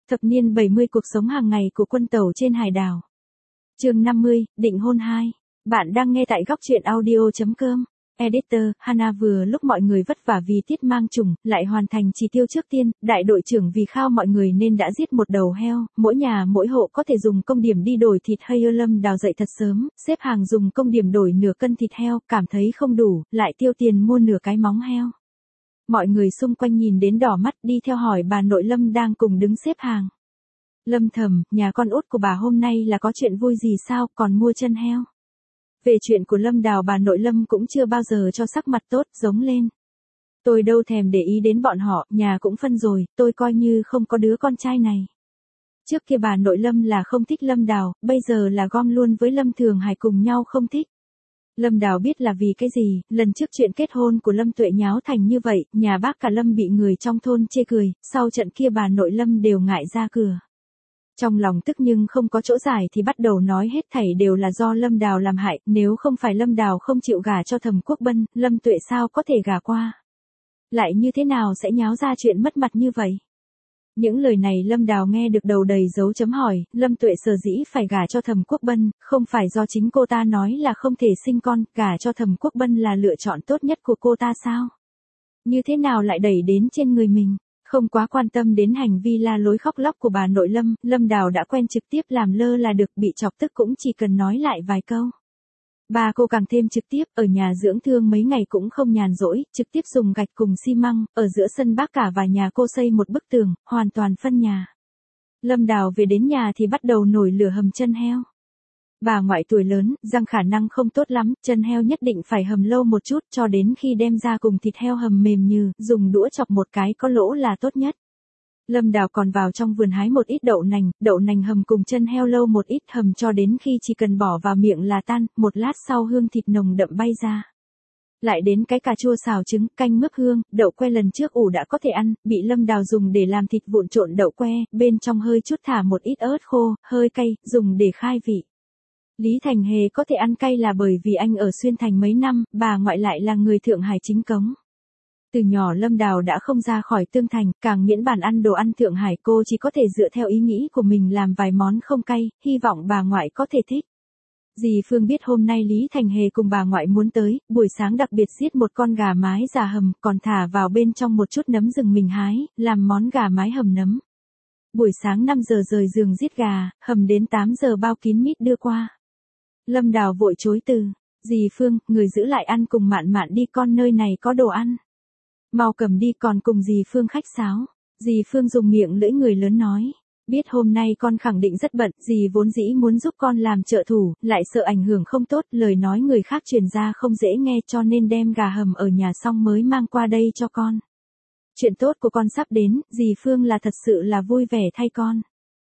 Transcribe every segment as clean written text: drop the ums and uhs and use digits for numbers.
Thập niên 70 cuộc sống hàng ngày của quân tàu trên hải đảo. Chương 50, định hôn 2. Bạn đang nghe tại góc truyện audio.com. Editor, Hana vừa lúc mọi người vất vả vì tiết mang trùng, lại hoàn thành chỉ tiêu trước tiên, đại đội trưởng vì khao mọi người nên đã giết một đầu heo, mỗi nhà mỗi hộ có thể dùng công điểm đi đổi thịt hay. Lâm Đào dậy thật sớm, xếp hàng dùng công điểm đổi nửa cân thịt heo, cảm thấy không đủ, lại tiêu tiền mua nửa cái móng heo. Mọi người xung quanh nhìn đến đỏ mắt đi theo hỏi bà nội Lâm đang cùng đứng xếp hàng. Lâm thầm, nhà con út của bà hôm nay là có chuyện vui gì sao, còn mua chân heo. Về chuyện của Lâm Đào bà nội Lâm cũng chưa bao giờ cho sắc mặt tốt, giống lên. Tôi đâu thèm để ý đến bọn họ, nhà cũng phân rồi, tôi coi như không có đứa con trai này. Trước kia bà nội Lâm là không thích Lâm Đào, bây giờ là gom luôn với Lâm Thường Hải cùng nhau không thích. Lâm Đào biết là vì cái gì, lần trước chuyện kết hôn của Lâm Tuệ nháo thành như vậy, nhà bác cả Lâm bị người trong thôn chê cười, sau trận kia bà nội Lâm đều ngại ra cửa. Trong lòng tức nhưng không có chỗ giải thì bắt đầu nói hết thảy đều là do Lâm Đào làm hại, nếu không phải Lâm Đào không chịu gả cho Thẩm Quốc Bân, Lâm Tuệ sao có thể gả qua. Lại như thế nào sẽ nháo ra chuyện mất mặt như vậy? Những lời này Lâm Đào nghe được đầu đầy dấu chấm hỏi, Lâm Tuệ sở dĩ phải gả cho Thẩm Quốc Bân, không phải do chính cô ta nói là không thể sinh con, gả cho Thẩm Quốc Bân là lựa chọn tốt nhất của cô ta sao? Như thế nào lại đẩy đến trên người mình? Không quá quan tâm đến hành vi la lối khóc lóc của bà nội Lâm, Lâm Đào đã quen trực tiếp làm lơ là được, bị chọc tức cũng chỉ cần nói lại vài câu. Bà cô càng thêm trực tiếp, ở nhà dưỡng thương mấy ngày cũng không nhàn rỗi, trực tiếp dùng gạch cùng xi măng, ở giữa sân bác cả và nhà cô xây một bức tường, hoàn toàn phân nhà. Lâm Đào về đến nhà thì bắt đầu nổi lửa hầm chân heo. Bà ngoại tuổi lớn, răng khả năng không tốt lắm, chân heo nhất định phải hầm lâu một chút cho đến khi đem ra cùng thịt heo hầm mềm như, dùng đũa chọc một cái có lỗ là tốt nhất. Lâm Đào còn vào trong vườn hái một ít đậu nành hầm cùng chân heo lâu một ít, hầm cho đến khi chỉ cần bỏ vào miệng là tan, một lát sau hương thịt nồng đậm bay ra. Lại đến cái cà chua xào trứng, canh mướp hương, đậu que lần trước ủ đã có thể ăn, bị Lâm Đào dùng để làm thịt vụn trộn đậu que, bên trong hơi chút thả một ít ớt khô, hơi cay, dùng để khai vị. Lý Thành Hề có thể ăn cay là bởi vì anh ở Xuyên Thành mấy năm, bà ngoại lại là người Thượng Hải chính cống. Từ nhỏ Lâm Đào đã không ra khỏi Tương Thành, càng miễn bàn ăn đồ ăn Thượng Hải, cô chỉ có thể dựa theo ý nghĩ của mình làm vài món không cay, hy vọng bà ngoại có thể thích. Dì Phương biết hôm nay Lý Thành Hề cùng bà ngoại muốn tới, buổi sáng đặc biệt giết một con gà mái già hầm, còn thả vào bên trong một chút nấm rừng mình hái, làm món gà mái hầm nấm. Buổi sáng 5 giờ rời giường giết gà, hầm đến 8 giờ bao kín mít đưa qua. Lâm Đào vội chối từ, dì Phương, người giữ lại ăn cùng Mạn Mạn đi, con nơi này có đồ ăn. Mau cầm đi, còn cùng dì Phương khách sáo. Dì Phương dùng miệng lưỡi người lớn nói, biết hôm nay con khẳng định rất bận, dì vốn dĩ muốn giúp con làm trợ thủ, lại sợ ảnh hưởng không tốt, lời nói người khác truyền ra không dễ nghe cho nên đem gà hầm ở nhà xong mới mang qua đây cho con. Chuyện tốt của con sắp đến, dì Phương là thật sự là vui vẻ thay con.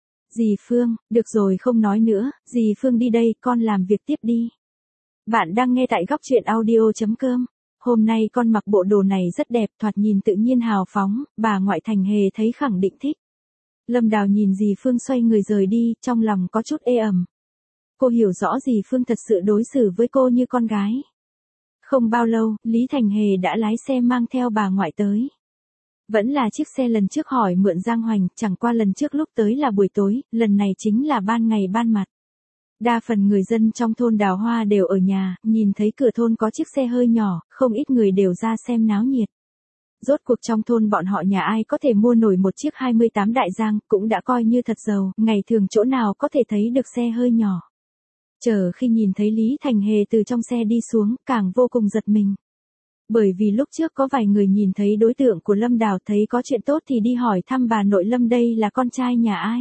Dì Phương, được rồi không nói nữa, dì Phương đi đây, con làm việc tiếp đi. Bạn đang nghe tại góc truyện audio.com. Hôm nay con mặc bộ đồ này rất đẹp, thoạt nhìn tự nhiên hào phóng, bà ngoại Thành Hề thấy khẳng định thích. Lâm Đào nhìn dì Phương xoay người rời đi, trong lòng có chút ê ẩm. Cô hiểu rõ dì Phương thật sự đối xử với cô như con gái. Không bao lâu, Lý Thành Hề đã lái xe mang theo bà ngoại tới. Vẫn là chiếc xe lần trước hỏi mượn Giang Hoành, chẳng qua lần trước lúc tới là buổi tối, lần này chính là ban ngày ban mặt. Đa phần người dân trong thôn Đào Hoa đều ở nhà, nhìn thấy cửa thôn có chiếc xe hơi nhỏ, không ít người đều ra xem náo nhiệt. Rốt cuộc trong thôn bọn họ nhà ai có thể mua nổi một chiếc 28 đại giang, cũng đã coi như thật giàu, ngày thường chỗ nào có thể thấy được xe hơi nhỏ. Chờ khi nhìn thấy Lý Thành Hề từ trong xe đi xuống, càng vô cùng giật mình. Bởi vì lúc trước có vài người nhìn thấy đối tượng của Lâm Đào thấy có chuyện tốt thì đi hỏi thăm bà nội Lâm đây là con trai nhà ai.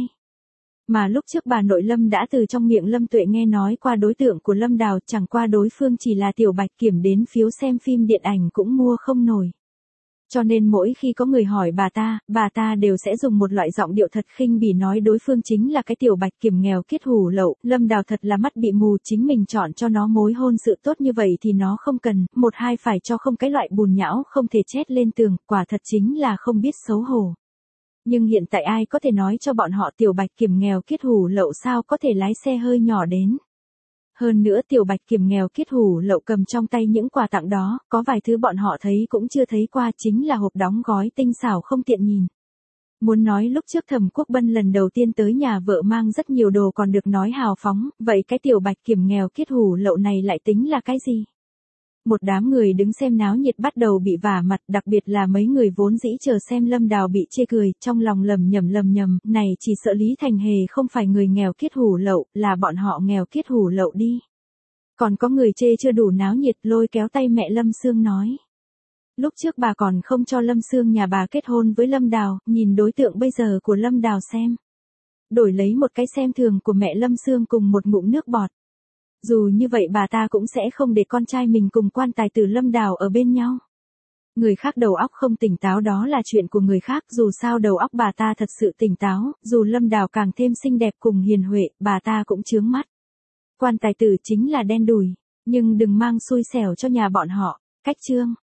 Mà lúc trước bà nội Lâm đã từ trong miệng Lâm Tuệ nghe nói qua đối tượng của Lâm Đào, chẳng qua đối phương chỉ là tiểu bạch kiểm, đến phiếu xem phim điện ảnh cũng mua không nổi. Cho nên mỗi khi có người hỏi bà ta đều sẽ dùng một loại giọng điệu thật khinh bỉ nói đối phương chính là cái tiểu bạch kiểm nghèo kiết hủ lậu. Lâm Đào thật là mắt bị mù, chính mình chọn cho nó mối hôn sự tốt như vậy thì nó không cần, một hai phải cho không cái loại bùn nhão không thể chét lên tường, quả thật chính là không biết xấu hổ. Nhưng hiện tại ai có thể nói cho bọn họ tiểu bạch kiểm nghèo kiết hủ lậu sao có thể lái xe hơi nhỏ đến. Hơn nữa tiểu bạch kiểm nghèo kiết hủ lậu cầm trong tay những quà tặng đó, có vài thứ bọn họ thấy cũng chưa thấy qua, chính là hộp đóng gói tinh xảo không tiện nhìn. Muốn nói lúc trước Thẩm Quốc Bân lần đầu tiên tới nhà vợ mang rất nhiều đồ còn được nói hào phóng, vậy cái tiểu Bạch Kiểm nghèo kiết hủ lậu này lại tính là cái gì? Một đám người đứng xem náo nhiệt bắt đầu bị vả mặt, đặc biệt là mấy người vốn dĩ chờ xem Lâm Đào bị chê cười, trong lòng lầm nhầm, này chỉ sợ Lý Thành Hề không phải người nghèo kiết hủ lậu, là bọn họ nghèo kiết hủ lậu đi. Còn có người chê chưa đủ náo nhiệt lôi kéo tay mẹ Lâm Sương nói. Lúc trước bà còn không cho Lâm Sương nhà bà kết hôn với Lâm Đào, nhìn đối tượng bây giờ của Lâm Đào xem. Đổi lấy một cái xem thường của mẹ Lâm Sương cùng một ngụm nước bọt. Dù như vậy bà ta cũng sẽ không để con trai mình cùng quan tài tử Lâm Đào ở bên nhau. Người khác đầu óc không tỉnh táo đó là chuyện của người khác, dù sao đầu óc bà ta thật sự tỉnh táo, dù Lâm Đào càng thêm xinh đẹp cùng hiền huệ, bà ta cũng chướng mắt. Quan tài tử chính là đen đủi, nhưng đừng mang xui xẻo cho nhà bọn họ. Cách chương